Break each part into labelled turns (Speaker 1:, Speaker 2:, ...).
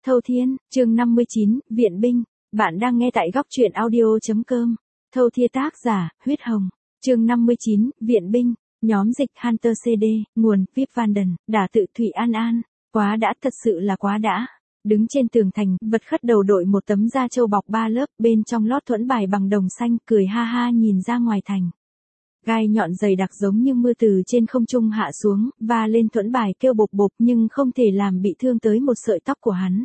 Speaker 1: Thâu Thiên, chương 59, Viện binh. Bạn đang nghe tại góc truyện audio.com. Thâu Thiên tác giả, Huyết Hồng. Chương 59, Viện binh. Nhóm dịch Hunter CD, nguồn, Vip Vanden, đả tự Thủy An An. Quá đã, thật sự là quá đã. Đứng trên tường thành, vật khất đầu đội một tấm da trâu bọc 3 lớp, bên trong lót thuẫn bài bằng đồng xanh, cười ha ha nhìn ra ngoài thành. Gai nhọn dày đặc giống như mưa từ trên không trung hạ xuống, và lên thuẫn bài kêu bộp bộp nhưng không thể làm bị thương tới một sợi tóc của hắn.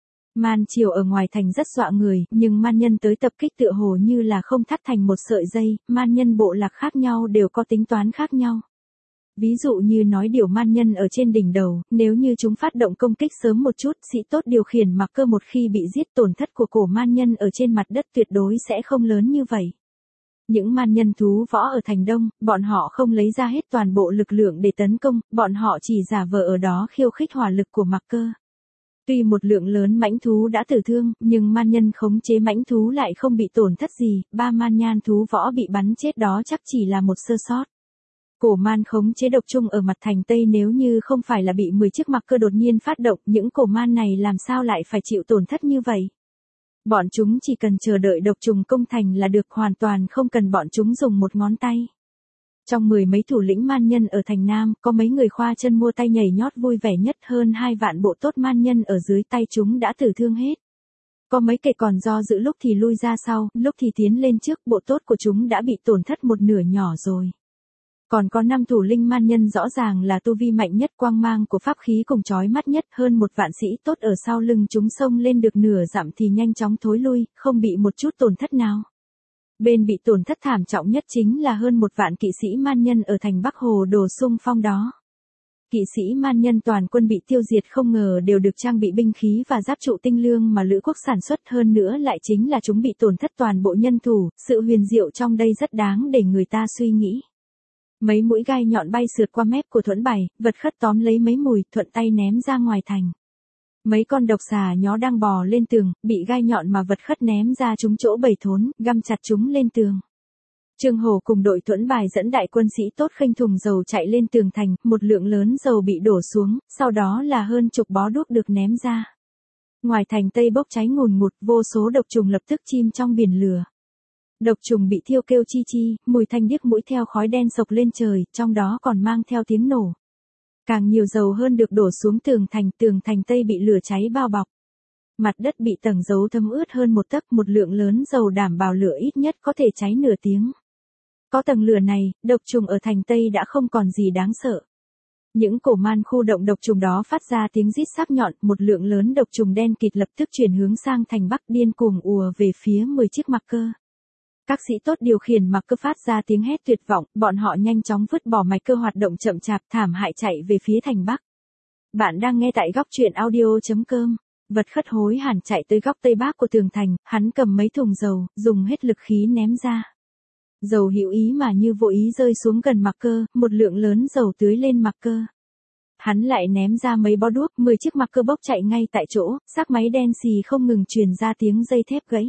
Speaker 1: Man triều ở ngoài thành rất dọa người, nhưng man nhân tới tập kích tựa hồ như là không thắt thành một sợi dây, man nhân bộ lạc khác nhau đều có tính toán khác nhau. Ví dụ như nói điều man nhân ở trên đỉnh đầu, nếu như chúng phát động công kích sớm một chút, sĩ tốt điều khiển mặc cơ một khi bị giết, tổn thất của cổ man nhân ở trên mặt đất tuyệt đối sẽ không lớn như vậy. Những man nhân thú võ ở thành đông, bọn họ không lấy ra hết toàn bộ lực lượng để tấn công, bọn họ chỉ giả vờ ở đó khiêu khích hỏa lực của mặc cơ. Tuy một lượng lớn mãnh thú đã tử thương, nhưng man nhân khống chế mãnh thú lại không bị tổn thất gì, 3 man nhan thú võ bị bắn chết đó chắc chỉ là một sơ sót. Cổ man khống chế độc trung ở mặt thành Tây, nếu như không phải là bị 10 chiếc mặc cơ đột nhiên phát động, những cổ man này làm sao lại phải chịu tổn thất như vậy? Bọn chúng chỉ cần chờ đợi độc trùng công thành là được, hoàn toàn không cần bọn chúng dùng một ngón tay. Trong 10 mấy thủ lĩnh man nhân ở thành Nam, có mấy người khoa chân mua tay nhảy nhót vui vẻ nhất, hơn 2 vạn bộ tốt man nhân ở dưới tay chúng đã tử thương hết. Có mấy kẻ còn do dự, lúc thì lui ra sau, lúc thì tiến lên trước, bộ tốt của chúng đã bị tổn thất một nửa nhỏ rồi. Còn có 5 thủ linh man nhân rõ ràng là tu vi mạnh nhất, quang mang của pháp khí cùng chói mắt nhất, hơn 1 vạn sĩ tốt ở sau lưng chúng xông lên được nửa dặm thì nhanh chóng thối lui, không bị một chút tổn thất nào. Bên bị tổn thất thảm trọng nhất chính là hơn 1 vạn kỵ sĩ man nhân ở thành Bắc Hồ Đồ xung phong đó. Kỵ sĩ man nhân toàn quân bị tiêu diệt, không ngờ đều được trang bị binh khí và giáp trụ tinh lương mà Lữ quốc sản xuất, hơn nữa lại chính là chúng bị tổn thất toàn bộ nhân thủ, sự huyền diệu trong đây rất đáng để người ta suy nghĩ. Mấy mũi gai nhọn bay sượt qua mép của thuẫn bài, vật khất tóm lấy mấy mùi, thuận tay ném ra ngoài thành. Mấy con độc xà nhó đang bò lên tường, bị gai nhọn mà vật khất ném ra trúng chỗ bầy thốn, găm chặt chúng lên tường. Trương Hổ cùng đội thuẫn bài dẫn đại quân sĩ tốt khênh thùng dầu chạy lên tường thành, một lượng lớn dầu bị đổ xuống, sau đó là hơn chục bó đuốc được ném ra. Ngoài thành Tây bốc cháy ngùn ngụt, vô số độc trùng lập tức chìm trong biển lửa. Độc trùng bị thiêu kêu chi chi, mùi thanh điếc mũi theo khói đen sộc lên trời, trong đó còn mang theo tiếng nổ. Càng nhiều dầu hơn được đổ xuống tường thành Tây bị lửa cháy bao bọc. Mặt đất bị tầng dầu thấm ướt hơn 1 tấc, một lượng lớn dầu đảm bảo lửa ít nhất có thể cháy nửa tiếng. Có tầng lửa này, độc trùng ở thành Tây đã không còn gì đáng sợ. Những cổ man khu động độc trùng đó phát ra tiếng rít sắc nhọn, một lượng lớn độc trùng đen kịt lập tức chuyển hướng sang thành Bắc, điên cuồng ùa về phía 10 chiếc mặc cơ. Các sĩ tốt điều khiển mặc cơ phát ra tiếng hét tuyệt vọng, bọn họ nhanh chóng vứt bỏ mạch cơ hoạt động chậm chạp, thảm hại chạy về phía thành Bắc. Bạn đang nghe tại góc truyện audio.com. Vật khất hối hả chạy tới góc Tây Bắc của tường thành, hắn cầm mấy thùng dầu, dùng hết lực khí ném ra. Dầu hữu ý mà như vô ý rơi xuống gần mặc cơ, một lượng lớn dầu tưới lên mặc cơ. Hắn lại ném ra mấy bó đuốc, 10 chiếc mặc cơ bốc chạy ngay tại chỗ, xác máy đen xì không ngừng truyền ra tiếng dây thép gãy.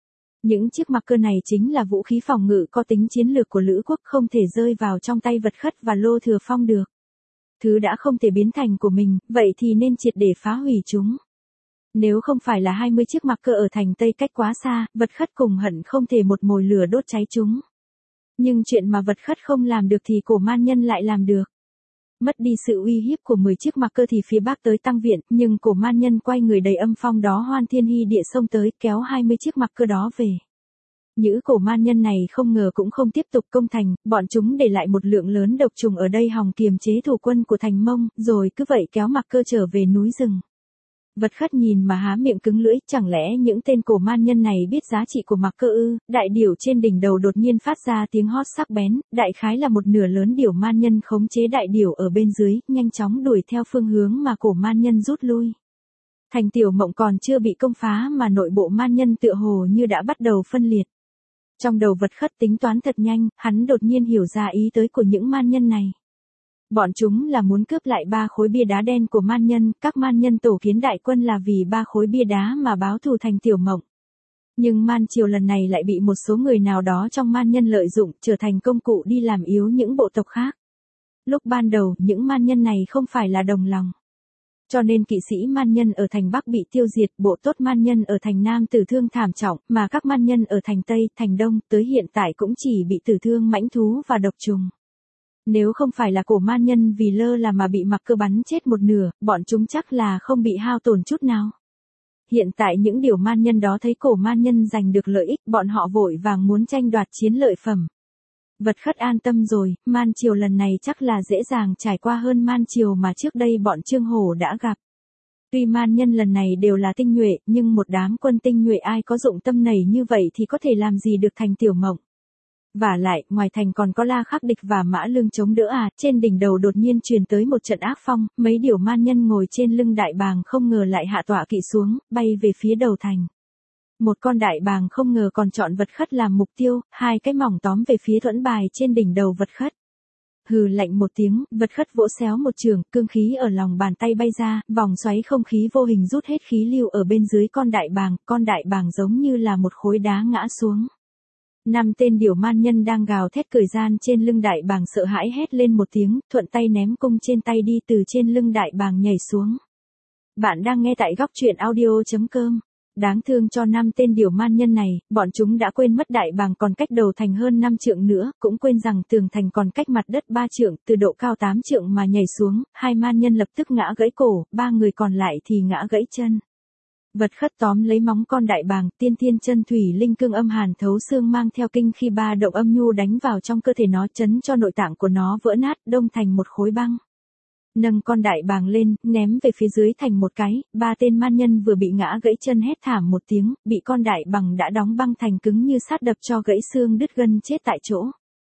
Speaker 1: Những chiếc mặc cơ này chính là vũ khí phòng ngự có tính chiến lược của Lữ quốc, không thể rơi vào trong tay vật khất và Lô Thừa Phong được. Thứ đã không thể biến thành của mình, vậy thì nên triệt để phá hủy chúng. Nếu không phải là 20 chiếc mặc cơ ở thành Tây cách quá xa, vật khất cùng hận không thể một mồi lửa đốt cháy chúng. Nhưng chuyện mà vật khất không làm được thì cổ man nhân lại làm được. Mất đi sự uy hiếp của 10 chiếc mặc cơ thì phía Bắc tới tăng viện, nhưng cổ man nhân quay người đầy âm phong đó hoan thiên hy địa xông tới, kéo 20 chiếc mặc cơ đó về. Những cổ man nhân này không ngờ cũng không tiếp tục công thành, bọn chúng để lại một lượng lớn độc trùng ở đây hòng kiềm chế thủ quân của thành Mông, rồi cứ vậy kéo mặc cơ trở về núi rừng. Vật khất nhìn mà há miệng cứng lưỡi, chẳng lẽ những tên cổ man nhân này biết giá trị của mặc cơ ư? Đại điểu trên đỉnh đầu đột nhiên phát ra tiếng hót sắc bén, đại khái là một nửa lớn điểu man nhân khống chế đại điểu ở bên dưới, nhanh chóng đuổi theo phương hướng mà cổ man nhân rút lui. Thành Tiểu Mộng còn chưa bị công phá mà nội bộ man nhân tựa hồ như đã bắt đầu phân liệt. Trong đầu vật khất tính toán thật nhanh, hắn đột nhiên hiểu ra ý tới của những man nhân này. Bọn chúng là muốn cướp lại 3 khối bia đá đen của man nhân, các man nhân tổ kiến đại quân là vì 3 khối bia đá mà báo thù Thành Tiểu Mộng. Nhưng man triều lần này lại bị một số người nào đó trong man nhân lợi dụng, trở thành công cụ đi làm yếu những bộ tộc khác. Lúc ban đầu, những man nhân này không phải là đồng lòng. Cho nên kỵ sĩ man nhân ở thành Bắc bị tiêu diệt, bộ tốt man nhân ở thành Nam tử thương thảm trọng, mà các man nhân ở thành Tây, thành Đông, tới hiện tại cũng chỉ bị tử thương mãnh thú và độc trùng. Nếu không phải là cổ man nhân vì lơ là mà bị mặc cơ bắn chết một nửa, bọn chúng chắc là không bị hao tổn chút nào. Hiện tại những điều man nhân đó thấy cổ man nhân giành được lợi ích, bọn họ vội vàng muốn tranh đoạt chiến lợi phẩm. Vật khất an tâm rồi, man triều lần này chắc là dễ dàng trải qua hơn man triều mà trước đây bọn Trương Hổ đã gặp. Tuy man nhân lần này đều là tinh nhuệ, nhưng một đám quân tinh nhuệ ai có dụng tâm nảy như vậy thì có thể làm gì được thành Tiểu Mộng. Vả lại, ngoài thành còn có La Khắc Địch và Mã Lương chống đỡ trên đỉnh đầu đột nhiên truyền tới một trận ác phong, mấy điều man nhân ngồi trên lưng đại bàng không ngờ lại hạ tọa kỵ xuống, bay về phía đầu thành. Một con đại bàng không ngờ còn chọn vật khất làm mục tiêu, hai cái mỏng tóm về phía thuẫn bài trên đỉnh đầu vật khất. Hừ lạnh một tiếng, vật khất vỗ xéo một trường, cương khí ở lòng bàn tay bay ra, vòng xoáy không khí vô hình rút hết khí lưu ở bên dưới con đại bàng giống như là một khối đá ngã xuống. 5 tên điểu man nhân đang gào thét cười gian trên lưng đại bàng sợ hãi hét lên một tiếng, thuận tay ném cung trên tay đi từ trên lưng đại bàng nhảy xuống. Bạn đang nghe tại góc truyện audio.com. Đáng thương cho 5 tên điểu man nhân này, bọn chúng đã quên mất đại bàng còn cách đầu thành hơn 5 trượng nữa, cũng quên rằng tường thành còn cách mặt đất 3 trượng, từ độ cao 8 trượng mà nhảy xuống, 2 man nhân lập tức ngã gãy cổ, 3 người còn lại thì ngã gãy chân. Vật khất tóm lấy móng con đại bàng, tiên thiên chân thủy linh cương âm hàn thấu xương mang theo kinh khi ba động âm nhu đánh vào trong cơ thể nó, chấn cho nội tạng của nó vỡ nát, đông thành một khối băng. Nâng con đại bàng lên, ném về phía dưới thành một cái, 3 tên man nhân vừa bị ngã gãy chân hét thảm một tiếng, bị con đại bàng đã đóng băng thành cứng như sắt đập cho gãy xương đứt gân chết tại chỗ.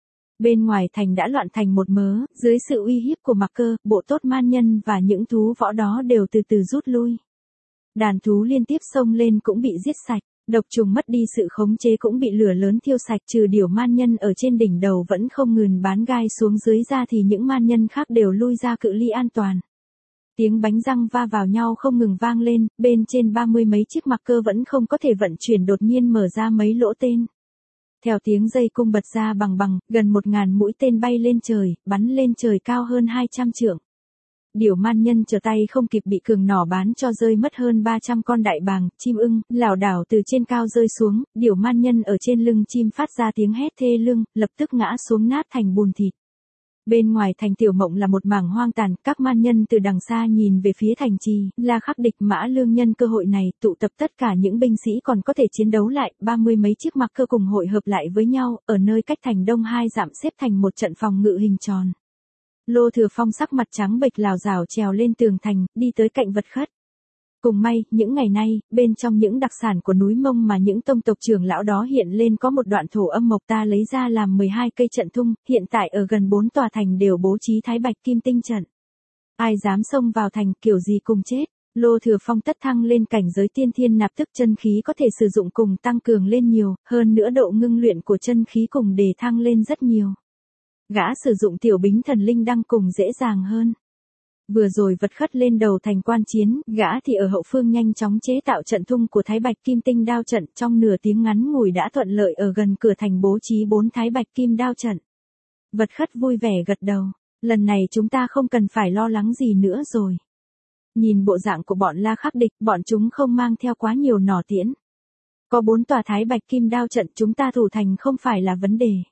Speaker 1: Bên ngoài thành đã loạn thành một mớ, dưới sự uy hiếp của Mặc Cơ, bộ tốt man nhân và những thú võ đó đều từ từ rút lui. Đàn thú liên tiếp xông lên cũng bị giết sạch, độc trùng mất đi sự khống chế cũng bị lửa lớn thiêu sạch, trừ điểu man nhân ở trên đỉnh đầu vẫn không ngừng bán gai xuống dưới ra thì những man nhân khác đều lui ra cự ly an toàn. Tiếng bánh răng va vào nhau không ngừng vang lên, bên trên 30 mấy chiếc Mặc Cơ vẫn không có thể vận chuyển đột nhiên mở ra mấy lỗ tên. Theo tiếng dây cung bật ra bằng, gần 1000 mũi tên bay lên trời, bắn lên trời cao hơn 200 trượng. Điểu man nhân trở tay không kịp bị cường nỏ bán cho rơi mất hơn 300 con đại bàng, chim ưng, lảo đảo từ trên cao rơi xuống, điểu man nhân ở trên lưng chim phát ra tiếng hét thê lương, lập tức ngã xuống nát thành bùn thịt. Bên ngoài thành Tiểu Mộng là một mảng hoang tàn, các man nhân từ đằng xa nhìn về phía thành trì, La Khắc Địch Mã Lương nhân cơ hội này tụ tập tất cả những binh sĩ còn có thể chiến đấu lại, 30 mấy chiếc Mặc Cơ cùng hội hợp lại với nhau, ở nơi cách thành đông 2 dặm xếp thành một trận phòng ngự hình tròn. Lô Thừa Phong sắc mặt trắng bệch lảo đảo trèo lên tường thành, đi tới cạnh vật khất. Cùng may, những ngày nay, bên trong những đặc sản của núi Mông mà những tông tộc trưởng lão đó hiện lên có một đoạn thổ âm mộc ta lấy ra làm 12 cây trận thung, hiện tại ở gần 4 tòa thành đều bố trí thái bạch kim tinh trận. Ai dám xông vào thành kiểu gì cùng chết. Lô Thừa Phong tất thăng lên cảnh giới tiên thiên nạp tức chân khí có thể sử dụng cùng tăng cường lên nhiều, hơn nữa độ ngưng luyện của chân khí cùng đề thăng lên rất nhiều. Gã sử dụng tiểu bính thần linh đăng cùng dễ dàng hơn. Vừa rồi vật khất lên đầu thành quan chiến, gã thì ở hậu phương nhanh chóng chế tạo trận thung của thái bạch kim tinh đao trận, trong nửa tiếng ngắn ngủi đã thuận lợi ở gần cửa thành bố trí 4 thái bạch kim đao trận. Vật khất vui vẻ gật đầu, lần này chúng ta không cần phải lo lắng gì nữa rồi. Nhìn bộ dạng của bọn La Khắc Địch, bọn chúng không mang theo quá nhiều nỏ tiễn. Có 4 tòa thái bạch kim đao trận, chúng ta thủ thành không phải là vấn đề.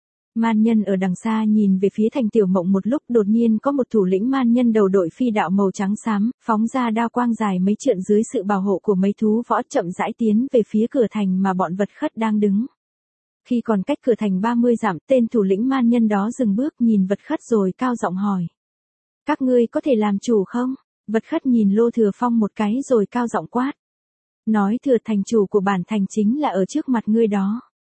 Speaker 1: Man nhân ở đằng xa nhìn về phía thành Tiểu Mộng một lúc, đột nhiên có một thủ lĩnh man nhân đầu đội phi đạo màu trắng xám, phóng ra đao quang dài mấy trượng dưới sự bảo hộ của mấy thú võ chậm rãi tiến về phía cửa thành mà bọn vật khất đang đứng. Khi còn cách cửa thành 30 dặm, tên thủ lĩnh man nhân đó dừng bước nhìn vật khất rồi cao giọng hỏi. Các ngươi có thể làm chủ không? Vật khất nhìn Lô Thừa Phong một cái rồi cao giọng quát. Nói thừa thành chủ của bản thành chính là ở trước mặt ngươi đó.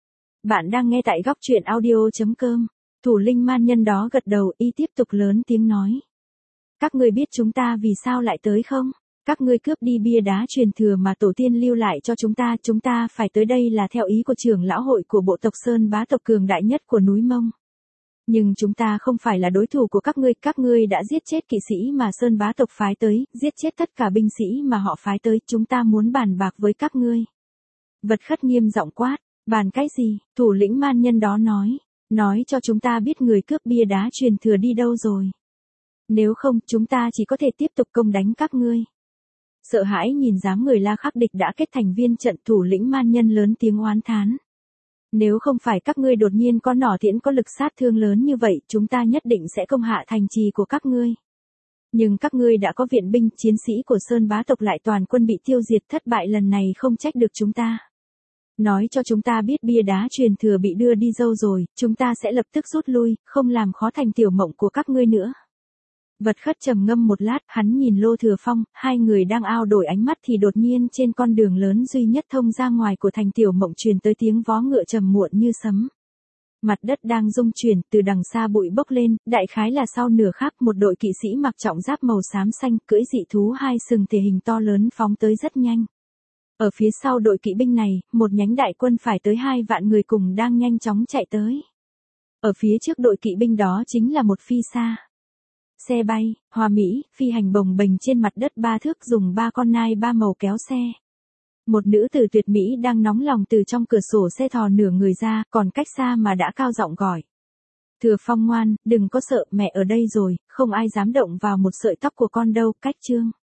Speaker 1: Bạn đang nghe tại góc truyện audio.com. Thủ linh man nhân đó gật đầu, y tiếp tục lớn tiếng nói. Các ngươi biết chúng ta vì sao lại tới không? Các ngươi cướp đi bia đá truyền thừa mà tổ tiên lưu lại cho chúng ta phải tới đây là theo ý của trưởng lão hội của bộ tộc Sơn bá tộc cường đại nhất của núi Mông. Nhưng chúng ta không phải là đối thủ của các ngươi đã giết chết kỵ sĩ mà Sơn bá tộc phái tới, giết chết tất cả binh sĩ mà họ phái tới, chúng ta muốn bàn bạc với các ngươi. Vật khất nghiêm giọng quát. Bàn cái gì? Thủ lĩnh man nhân đó nói cho chúng ta biết người cướp bia đá truyền thừa đi đâu rồi. Nếu không, chúng ta chỉ có thể tiếp tục công đánh các ngươi. Sợ hãi nhìn dáng người La Khắc Địch đã kết thành viên trận, thủ lĩnh man nhân lớn tiếng oán thán. Nếu không phải các ngươi đột nhiên có nỏ tiễn có lực sát thương lớn như vậy, chúng ta nhất định sẽ công hạ thành trì của các ngươi. Nhưng các ngươi đã có viện binh, chiến sĩ của Sơn bá tộc lại toàn quân bị tiêu diệt, thất bại lần này không trách được chúng ta. Nói cho chúng ta biết bia đá truyền thừa bị đưa đi dâu rồi, chúng ta sẽ lập tức rút lui, không làm khó thành tiểu mộng của các ngươi nữa. Vật Khất trầm ngâm một lát, hắn nhìn Lô Thừa Phong, hai người đang ao đổi ánh mắt thì đột nhiên trên con đường lớn duy nhất thông ra ngoài của thành tiểu mộng truyền tới tiếng vó ngựa trầm muộn như sấm. Mặt đất đang rung chuyển, từ đằng xa bụi bốc lên, đại khái là sau nửa khắc một đội kỵ sĩ mặc trọng giáp màu xám xanh, cưỡi dị thú hai sừng thể hình to lớn phóng tới rất nhanh. Ở phía sau đội kỵ binh này, một nhánh đại quân phải tới 2 vạn người cùng đang nhanh chóng chạy tới. Ở phía trước đội kỵ binh đó chính là một phi xa. Xe bay, hoa mỹ, phi hành bồng bềnh trên mặt đất 3 thước dùng 3 con nai 3 màu kéo xe. Một nữ tử tuyệt mỹ đang nóng lòng từ trong cửa sổ xe thò nửa người ra, còn cách xa mà đã cao giọng gọi. Thừa Phong ngoan, đừng có sợ, mẹ ở đây rồi, không ai dám động vào một sợi tóc của con đâu, cách Trương.